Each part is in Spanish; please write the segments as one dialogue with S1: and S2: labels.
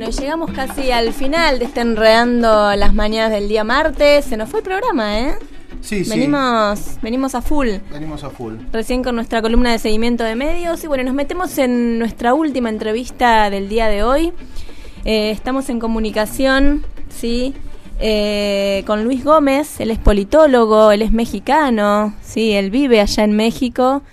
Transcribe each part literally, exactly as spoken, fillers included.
S1: Bueno, llegamos casi al final de este Enredando las Mañanas del día martes. Se nos fue el programa, ¿eh?
S2: Sí,
S1: venimos,
S2: sí.
S1: Venimos a full.
S2: Venimos a full.
S1: Recién con nuestra columna de seguimiento de medios. Y bueno, nos metemos en nuestra última entrevista del día de hoy. Eh, estamos en comunicación, ¿sí? Eh, con Luis Gómez. Él es politólogo, él es mexicano, ¿sí? Él vive allá en México.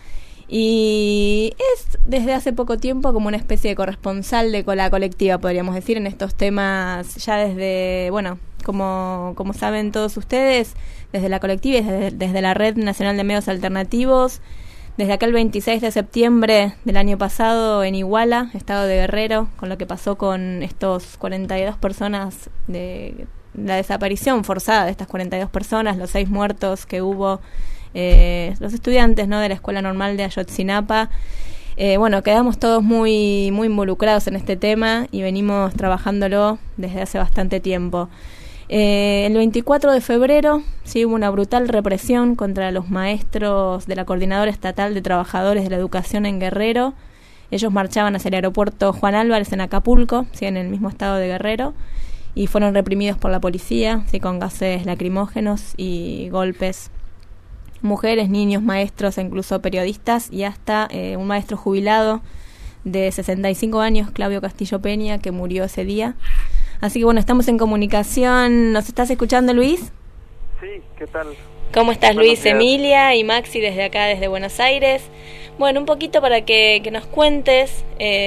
S1: Y es desde hace poco tiempo como una especie de corresponsal de la colectiva, podríamos decir, en estos temas, ya desde, bueno, como, como saben todos ustedes, desde la colectiva y desde, desde la Red Nacional de Medios Alternativos, desde aquel veintiséis de septiembre del año pasado en Iguala, estado de Guerrero, con lo que pasó con estos cuarenta y dos personas, de la desaparición forzada de estas cuarenta y dos personas, los seis muertos que hubo, Eh, los estudiantes, ¿no?, de la Escuela Normal de Ayotzinapa. Eh, bueno, quedamos todos muy muy involucrados en este tema y venimos trabajándolo desde hace bastante tiempo. Eh, el veinticuatro de febrero sí hubo una brutal represión contra los maestros de la Coordinadora Estatal de Trabajadores de la Educación en Guerrero. Ellos marchaban hacia el aeropuerto Juan Álvarez en Acapulco, sí, en el mismo estado de Guerrero, y fueron reprimidos por la policía, sí, con gases lacrimógenos y golpes. Mujeres, niños, maestros e incluso periodistas, y hasta eh, un maestro jubilado de sesenta y cinco años, Claudio Castillo Peña, que murió ese día. Así que bueno, estamos en comunicación. ¿Nos estás escuchando, Luis?
S3: Sí, ¿qué tal?
S1: ¿Cómo estás,
S3: Buenos
S1: Luis?
S3: días.
S1: Emilia y Maxi desde acá, desde Buenos Aires. Bueno, un poquito para que, que nos cuentes.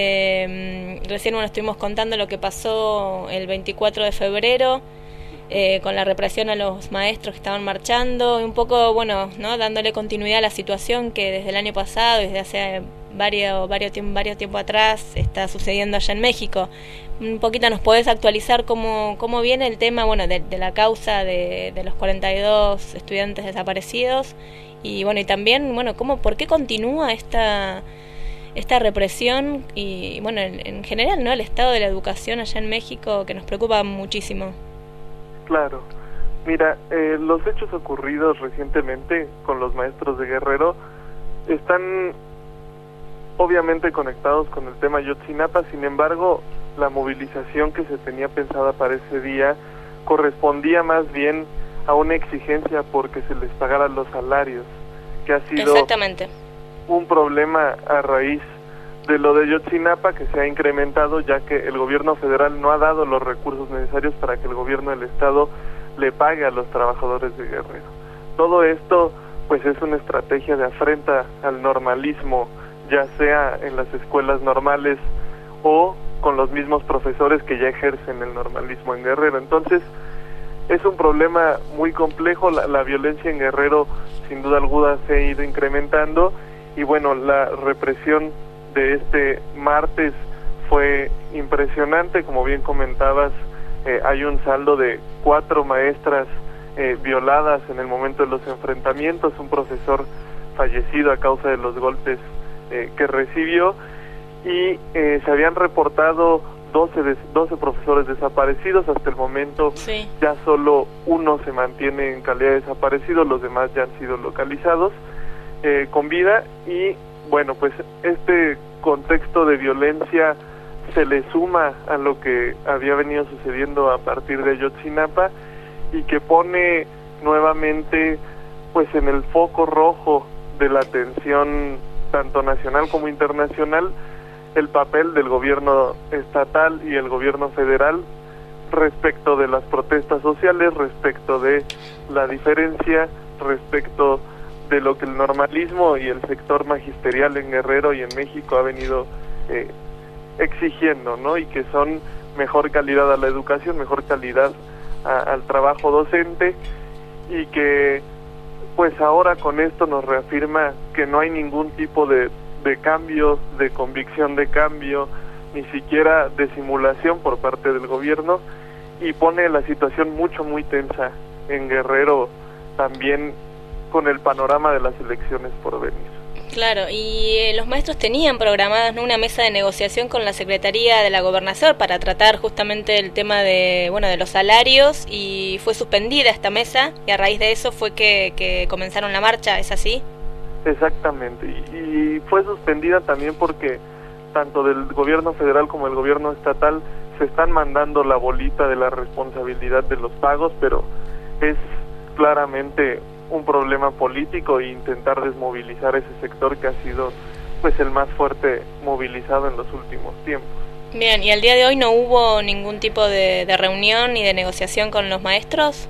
S1: Eh, recién bueno, estuvimos contando lo que pasó el veinticuatro de febrero. Eh, con la represión a los maestros que estaban marchando, y un poco, bueno, ¿no?, dándole continuidad a la situación que desde el año pasado, desde hace varios, varios, tiempo, varios tiempo atrás, está sucediendo allá en México. Un poquito nos podés actualizar cómo, cómo viene el tema, bueno, de, de la causa de, de los cuarenta y dos estudiantes desaparecidos, y bueno, y también, bueno, cómo, por qué continúa esta esta represión, y bueno, en, en general, ¿no?, el estado de la educación allá en México, que nos preocupa muchísimo.
S3: Claro, mira, eh, los hechos ocurridos recientemente con los maestros de Guerrero están obviamente conectados con el tema Ayotzinapa. Sin embargo, la movilización que se tenía pensada para ese día correspondía más bien a una exigencia porque se les pagaran los salarios, que ha sido
S1: Exactamente.
S3: un problema a raíz de lo de Ayotzinapa, que se ha incrementado ya que el gobierno federal no ha dado los recursos necesarios para que el gobierno del estado le pague a los trabajadores de Guerrero. Todo esto pues es una estrategia de afrenta al normalismo, ya sea en las escuelas normales o con los mismos profesores que ya ejercen el normalismo en Guerrero. Entonces es un problema muy complejo. La, la violencia en Guerrero sin duda alguna se ha ido incrementando, y bueno, la represión de este martes fue impresionante. Como bien comentabas, eh, hay un saldo de cuatro maestras eh, violadas en el momento de los enfrentamientos, un profesor fallecido a causa de los golpes eh, que recibió, y eh, se habían reportado doce, de, doce profesores desaparecidos. Hasta el momento
S1: Sí.
S3: ya solo uno se mantiene en calidad de desaparecido, los demás ya han sido localizados eh, con vida. Y bueno, pues este contexto de violencia se le suma a lo que había venido sucediendo a partir de Ayotzinapa, y que pone nuevamente pues en el foco rojo de la atención tanto nacional como internacional el papel del gobierno estatal y el gobierno federal respecto de las protestas sociales, respecto de la diferencia, respecto de lo que el normalismo y el sector magisterial en Guerrero y en México ha venido eh, exigiendo, ¿no? Y que son mejor calidad a la educación, mejor calidad a, al trabajo docente, y que pues ahora con esto nos reafirma que no hay ningún tipo de, de cambio, de convicción de cambio, ni siquiera de simulación por parte del gobierno, y pone la situación mucho muy tensa en Guerrero, también con el panorama de las elecciones por venir.
S1: Claro, y eh, los maestros tenían programadas, ¿no?, una mesa de negociación con la Secretaría de la Gobernación para tratar justamente el tema de, bueno, de los salarios, y fue suspendida esta mesa, y a raíz de eso fue que, que comenzaron la marcha, ¿es así?
S3: Exactamente, y, y fue suspendida también porque tanto del gobierno federal como del gobierno estatal se se están mandando la bolita de la responsabilidad de los pagos, pero es claramente un problema político e intentar desmovilizar ese sector que ha sido pues el más fuerte movilizado en los últimos tiempos.
S1: Bien, ¿y al día de hoy no hubo ningún tipo de, de reunión ni de negociación con los maestros?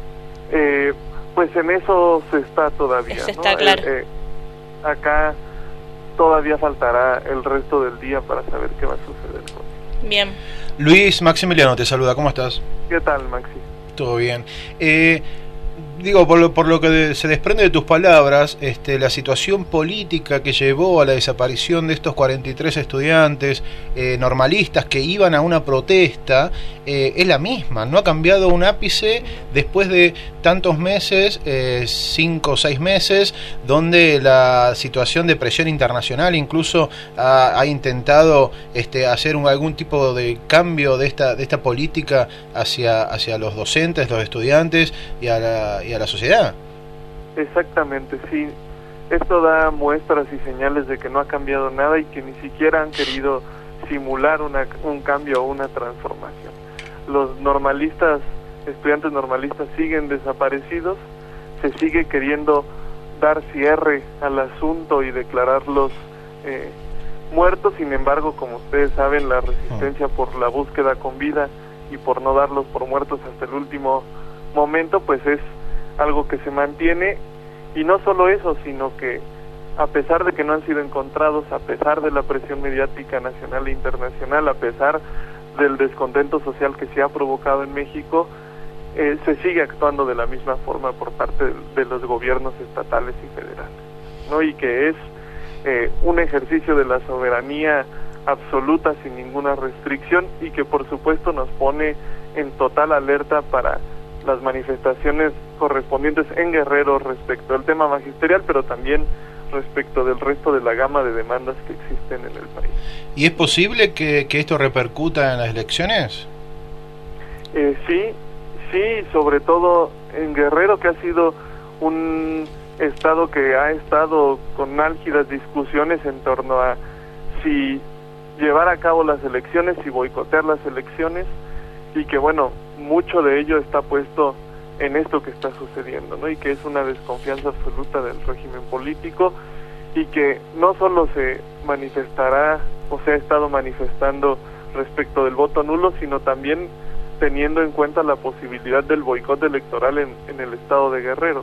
S3: Eh, pues en eso se está todavía.
S1: Eso
S3: ¿no?
S1: está claro.
S3: Eh, eh, acá todavía faltará el resto del día para saber qué va a suceder con eso.
S1: Bien.
S2: Luis Maximiliano te saluda, ¿cómo estás?
S3: ¿Qué tal, Maxi?
S2: Todo bien. Eh, digo, por lo, por lo que de, se desprende de tus palabras, este, la situación política que llevó a la desaparición de estos cuarenta y tres estudiantes eh, normalistas que iban a una protesta eh, es la misma, no ha cambiado un ápice después de tantos meses, eh, cinco o seis meses, donde la situación de presión internacional incluso ha, ha intentado este, hacer un, algún tipo de cambio de esta, de esta política hacia, hacia los docentes, los estudiantes y a la y a la sociedad.
S3: Exactamente, sí. Esto da muestras y señales de que no ha cambiado nada y que ni siquiera han querido simular una, un cambio o una transformación. Los normalistas, estudiantes normalistas siguen desaparecidos, se sigue queriendo dar cierre al asunto y declararlos eh, muertos. Sin embargo, como ustedes saben, la resistencia por la búsqueda con vida y por no darlos por muertos hasta el último momento, pues es algo que se mantiene. Y no solo eso, sino que a pesar de que no han sido encontrados, a pesar de la presión mediática nacional e internacional, a pesar del descontento social que se ha provocado en México, eh, se sigue actuando de la misma forma por parte de, de los gobiernos estatales y federales, ¿no? Y que es eh, un ejercicio de la soberanía absoluta sin ninguna restricción y que por supuesto nos pone en total alerta para las manifestaciones correspondientes en Guerrero respecto al tema magisterial, pero también respecto del resto de la gama de demandas que existen en el país.
S2: ¿Y es posible que, que esto repercuta en las elecciones?
S3: Eh, sí, sí, sobre todo en Guerrero, que ha sido un estado que ha estado con álgidas discusiones en torno a si llevar a cabo las elecciones, si boicotear las elecciones, y que bueno, mucho de ello está puesto en esto que está sucediendo, ¿no? Y que es una desconfianza absoluta del régimen político y que no solo se manifestará o se ha estado manifestando respecto del voto nulo, sino también teniendo en cuenta la posibilidad del boicot electoral en, en el estado de Guerrero.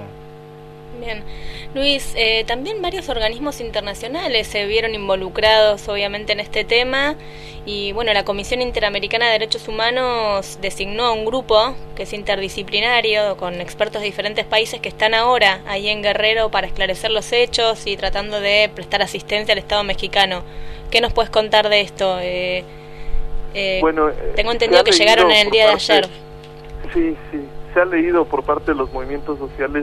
S1: Uh-huh. Bien. Luis, eh, también varios organismos internacionales se vieron involucrados obviamente en este tema y bueno, la Comisión Interamericana de Derechos Humanos designó un grupo que es interdisciplinario con expertos de diferentes países que están ahora ahí en Guerrero para esclarecer los hechos y tratando de prestar asistencia al Estado mexicano. ¿Qué nos puedes contar de esto? Eh, eh,
S3: bueno,
S1: tengo entendido que llegaron en el día
S3: parte,
S1: de ayer.
S3: Sí, sí, se ha leído por parte de los movimientos sociales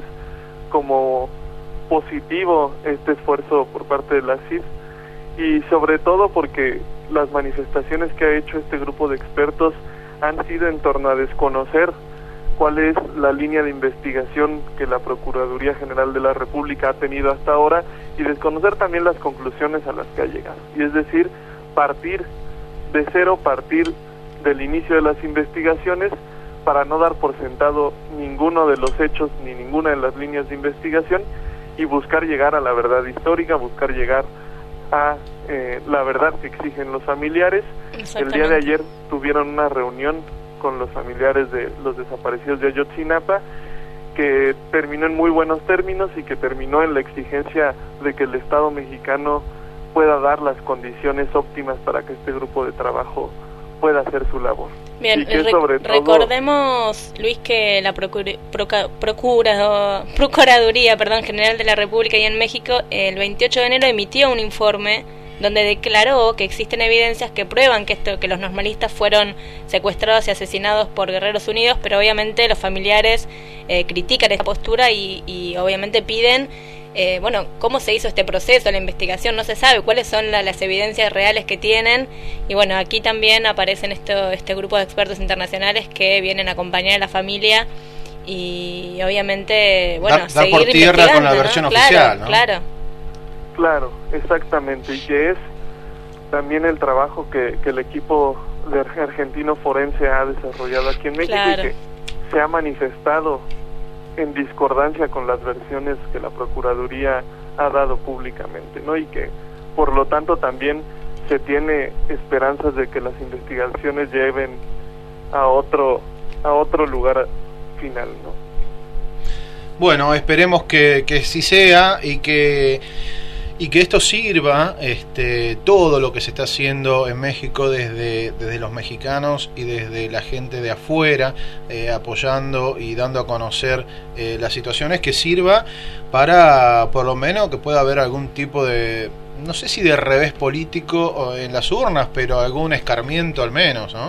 S3: como positivo este esfuerzo por parte de la C I D y sobre todo porque las manifestaciones que ha hecho este grupo de expertos han sido en torno a desconocer cuál es la línea de investigación que la Procuraduría General de la República ha tenido hasta ahora y desconocer también las conclusiones a las que ha llegado, y es decir, partir de cero, partir del inicio de las investigaciones para no dar por sentado ninguno de los hechos ni ninguna de las líneas de investigación y buscar llegar a la verdad histórica, buscar llegar a eh, la verdad que exigen los familiares. El día de ayer tuvieron una reunión con los familiares de los desaparecidos de Ayotzinapa que terminó en muy buenos términos y que terminó en la exigencia de que el Estado mexicano pueda dar las condiciones óptimas para que este grupo de trabajo pueda hacer su labor.
S1: Bien,
S3: y que
S1: rec
S3: sobre todo...
S1: recordemos, Luis, que la procura, procura, procura, Procuraduría perdón, General de la República y en México el veintiocho de enero emitió un informe donde declaró que existen evidencias que prueban que esto que los normalistas fueron secuestrados y asesinados por Guerreros Unidos, pero obviamente los familiares eh, critican esta postura y, y obviamente piden Eh, bueno, ¿cómo se hizo este proceso? La investigación no se sabe, cuáles son la, las evidencias reales que tienen. Y bueno, aquí también aparecen esto, este grupo de expertos internacionales que vienen a acompañar a la familia y obviamente, bueno,
S2: da,
S1: seguir
S2: da por tierra con la
S1: ¿no?
S2: versión
S1: Claro,
S2: oficial, ¿no?
S1: Claro,
S3: claro, exactamente, y que es también el trabajo que, que el equipo de argentino forense ha desarrollado aquí en México,
S1: claro,
S3: y que se ha manifestado en discordancia con las versiones que la Procuraduría ha dado públicamente, ¿no? Y que por lo tanto también se tiene esperanzas de que las investigaciones lleven a otro a otro lugar final, ¿no?
S2: Bueno, esperemos que, que sí sea y que y que esto sirva, este, todo lo que se está haciendo en México desde, desde los mexicanos y desde la gente de afuera, eh, apoyando y dando a conocer eh, las situaciones, que sirva para, por lo menos, que pueda haber algún tipo de, no sé si de revés político en las urnas, pero algún escarmiento al menos, ¿no?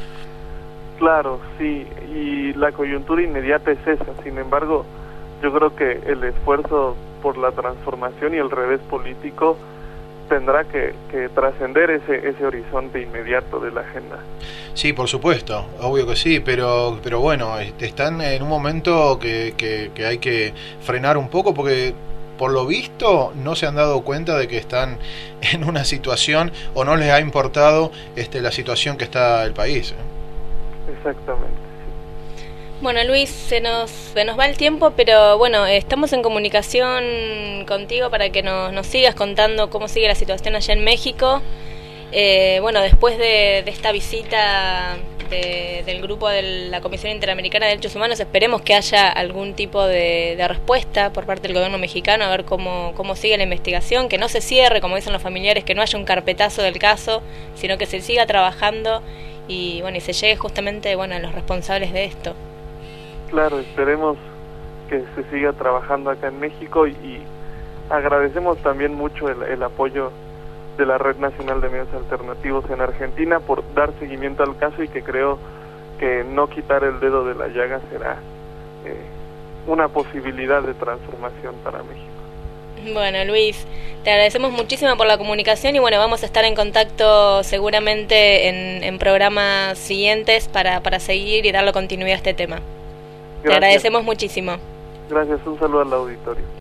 S3: Claro, sí, y la coyuntura inmediata es esa. Sin embargo, yo creo que el esfuerzo por la transformación y el revés político tendrá que, que trascender ese ese horizonte inmediato de la agenda.
S2: Sí, por supuesto, obvio que sí, pero pero bueno, están en un momento que, que, que hay que frenar un poco, porque por lo visto no se han dado cuenta de que están en una situación, o no les ha importado este la situación que está el país, ¿eh?
S3: Exactamente.
S1: Bueno, Luis, se nos, se nos va el tiempo, pero bueno, estamos en comunicación contigo para que nos, nos sigas contando cómo sigue la situación allá en México. Eh, bueno, después de, de esta visita de, del grupo de la Comisión Interamericana de Derechos Humanos, esperemos que haya algún tipo de, de respuesta por parte del gobierno mexicano, a ver cómo, cómo sigue la investigación, que no se cierre, como dicen los familiares, que no haya un carpetazo del caso, sino que se siga trabajando y bueno, y se llegue justamente, bueno, a los responsables de esto.
S3: Claro, esperemos que se siga trabajando acá en México, y, y agradecemos también mucho el, el apoyo de la Red Nacional de Medios Alternativos en Argentina por dar seguimiento al caso, y que creo que no quitar el dedo de la llaga será eh, una posibilidad de transformación para México.
S1: Bueno, Luis, te agradecemos muchísimo por la comunicación y bueno, vamos a estar en contacto seguramente en, en programas siguientes para, para seguir y darle continuidad a este tema. Gracias. Te agradecemos muchísimo.
S3: Gracias, un saludo al auditorio.